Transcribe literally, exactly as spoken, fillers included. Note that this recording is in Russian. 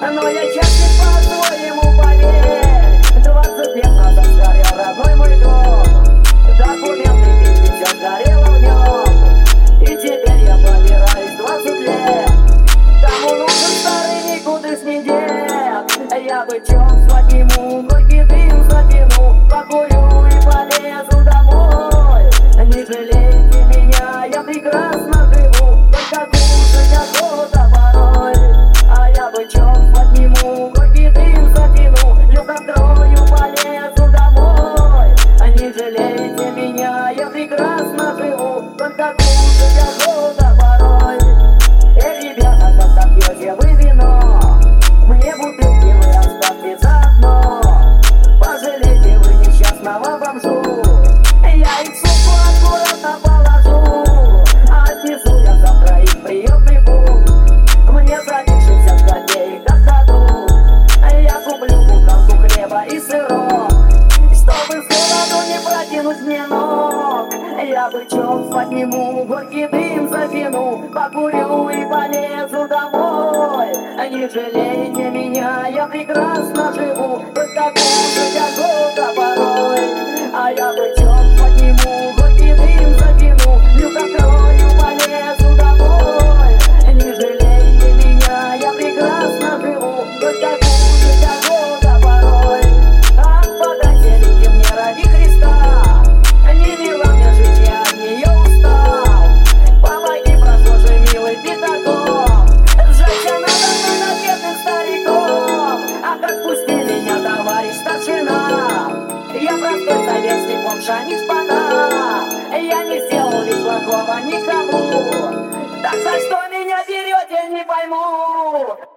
Но я честный по-своему, поверь. Двадцать лет назад сгорел родной мой дом. Документы, деньги, все сгорело в нем. И теперь я побираюсь двадцать лет. Кому нужен старый никудышний дед? Я бы чём подниму, горький дым затяну, покурю и полезу домой. Не жалейте меня, я прекрасно живу, только кушать охота порой. А я бы чём подниму, горький дым затяну, люк открою, полезу домой. Не жалейте меня, я прекрасно живу, только кушать охота порой. Эй, ребята, как так пьете вы вино? Мне бутылки вы оставьте заодно. Пожалейте вы несчастного бомжу. Я их в сумку аккуратно положу. Отнесу я завтра их в приемный пункт. Мне за них шестьдесят копеек от ходу. Я куплю буханку хлеба и сырок, чтобы с голоду не протянуть мне ног. Я бычок подниму, горький дым затяну, покурю и полезу домой. Не жалейте меня, я прекрасно живу, только кушать охота порой. А я бычок подниму, горький дым затяну, люк открою, полезу домой. Не жалейте меня, я прекрасно живу, только кушать охота порой. Ах, подойдите мне ради Христа, не мила мне жить, я от нее устал. Помоги, прошу же, милый пятаком, сжаться надо мной над бедным стариком. Ах, отпусти меня, товарищ старшина, я простой советский бомж, а не шпана. Я не сделал ведь плохого никому, так за что меня берете, не пойму.